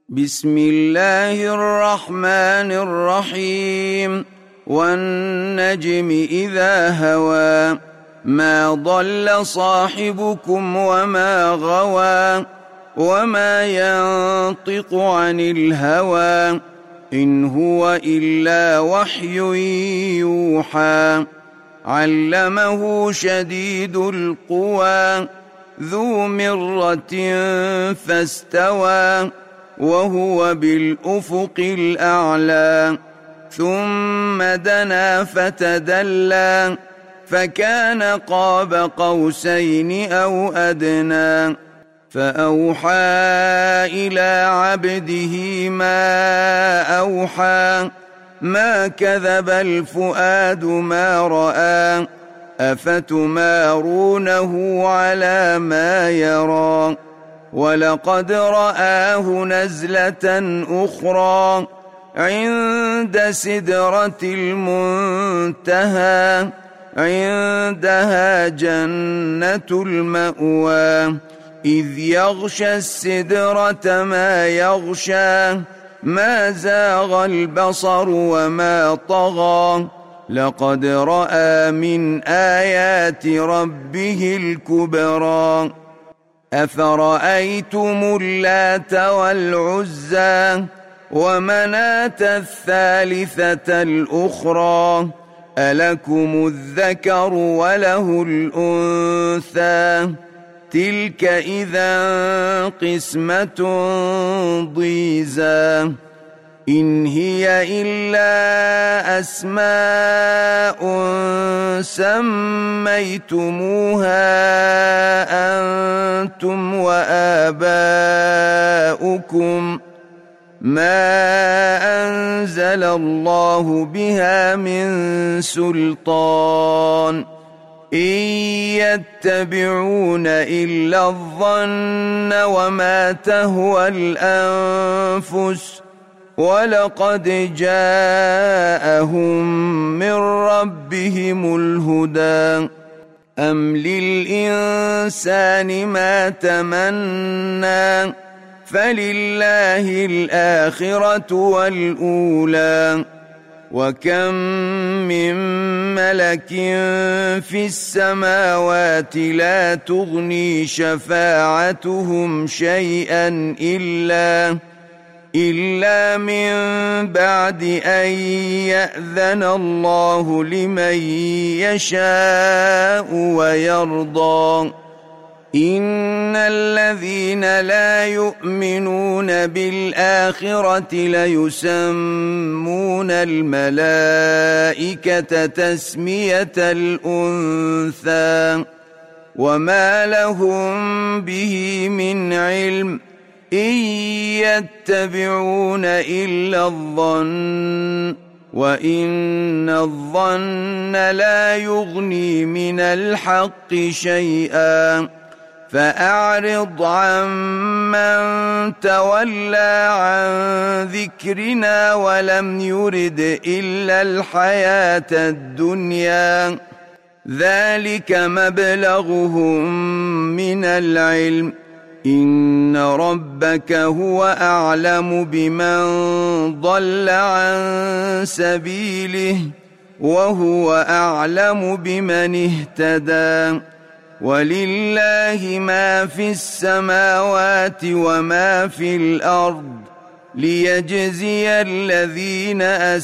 بسم الله الرحمن الرحيم والنجم إذا هوى ما ضل صاحبكم وما غوى وما ينطق عن الهوى إن هو إلا وحي يوحى علمه شديد القوى ذو مرة فاستوى وهو بالأفق الأعلى ثم دنا فتدلى فكان قاب قوسين أو أدنى فأوحى إلى عبده ما أوحى ما كذب الفؤاد ما رأى أفتمارونه على ما يرى ولقد رآه نزلة أخرى عند سدرة المنتهى عندها جنة المأوى إذ يغشى السدرة ما يغشى ما زاغ البصر وما طغى لقد رأى من آيات ربه الكبرى أفرأيتم اللات والعزى ومناة الثالثة الأخرى ألكم الذكر وله الأنثى تلك إذا قسمة ضيزى إن هي إلا أسماء سميتموها أنتم وآباؤكم ما أنزل الله بها من سلطان إن يتبعون إلا الظن وما تهوى الأنفس ولقد جاءهم من ربهم الهدى أم للإنسان ما تمنى فلله الآخرة والأولى وكم من ملك في السماوات لا تغني شفاعتهم شيئا إلا من بعد أن يأذن الله لمن يشاء ويرضى إن الذين لا يؤمنون بالآخرة ليسمون الملائكة تسمية الأنثى وما لهم به من علم إن يتبعون إلا الظن وإن الظن لا يغني من الحق شيئا فأعرض عمن تولى عن ذكرنا ولم يرد إلا الحياة الدنيا ذلك مبلغهم من العلم إن ربك هو أعلم بمن ضل عن سبيله وهو أعلم بمن اهتدى ولله ما في السماوات وما في الأرض ليجزي الذين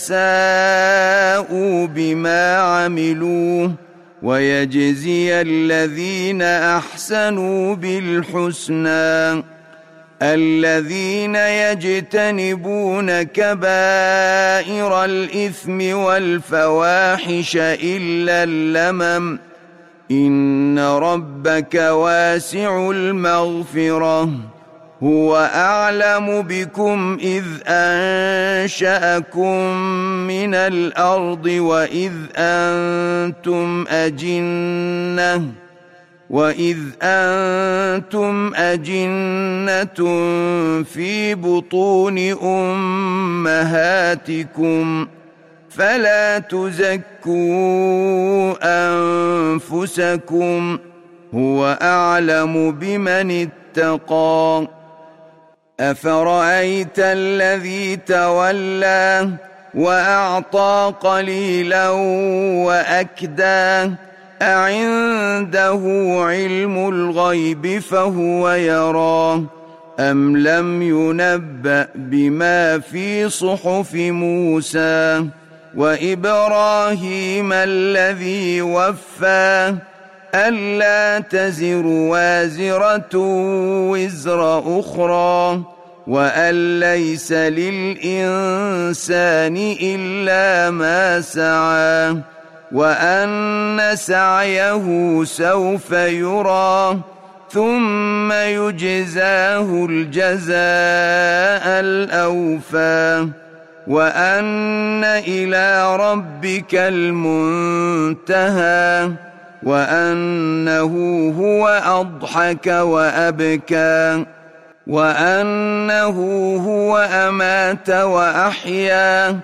أساءوا بما عملوا ويجزي الذين أحسنوا بالحسنى الذين يجتنبون كبائر الإثم والفواحش إلا اللمم إن ربك واسع المغفرة هو أعلم بكم إذ أنشأكم من الأرض وإذ أنتم أجنة في بطون أمهاتكم فلا تزكوا أنفسكم هو أعلم بمن اتقى أفرأيت الذي تولى وأعطى قليلا وأكدى أعنده علم الغيب فهو يرى أم لم ينبأ بما في صحف موسى وإبراهيم الذي وفى ألا تزر وازرة وزر أخرى وأن ليس للإنسان إلا ما سعى وأن سعيه سوف يرى ثم يجزاه الجزاء الأوفى وأن إلى ربك المنتهى وأنه هو أضحك وأبكى وأنه هو أمات وأحيا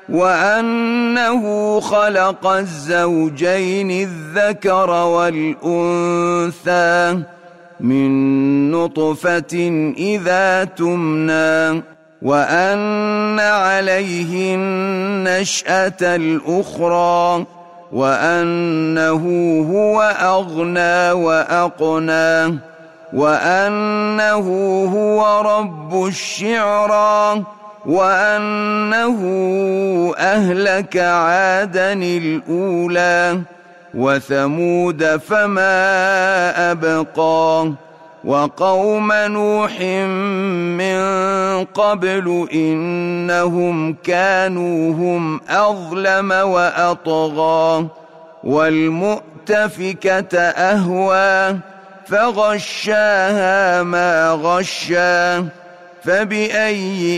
وأنه خلق الزوجين الذكر والأنثى من نطفة إذا تمنى وأن عليه النشأة الأخرى وأنه هو أغنى وأقنى وأنه هو رب الشعرى وأنه أهلك عادا الأولى وثمود فما أبقى وقوم نوح من قبل إنهم كانوا هم أظلم وأطغى والمؤتفكة أهوى فغشاها ما غشى فبأي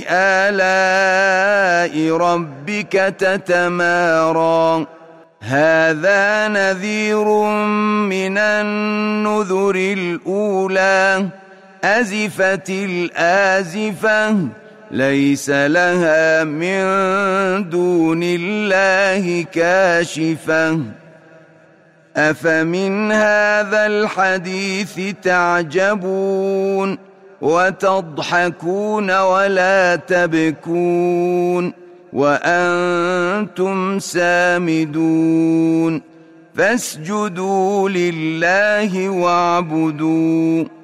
آلاء ربك تتمارى هذا نذير من النذر الأولى أزفت الآزفة ليس لها من دون الله كاشفة أفمن هذا الحديث تعجبون وتضحكون ولا تبكون وأنتم سامدون فاسجدوا لله واعبدوا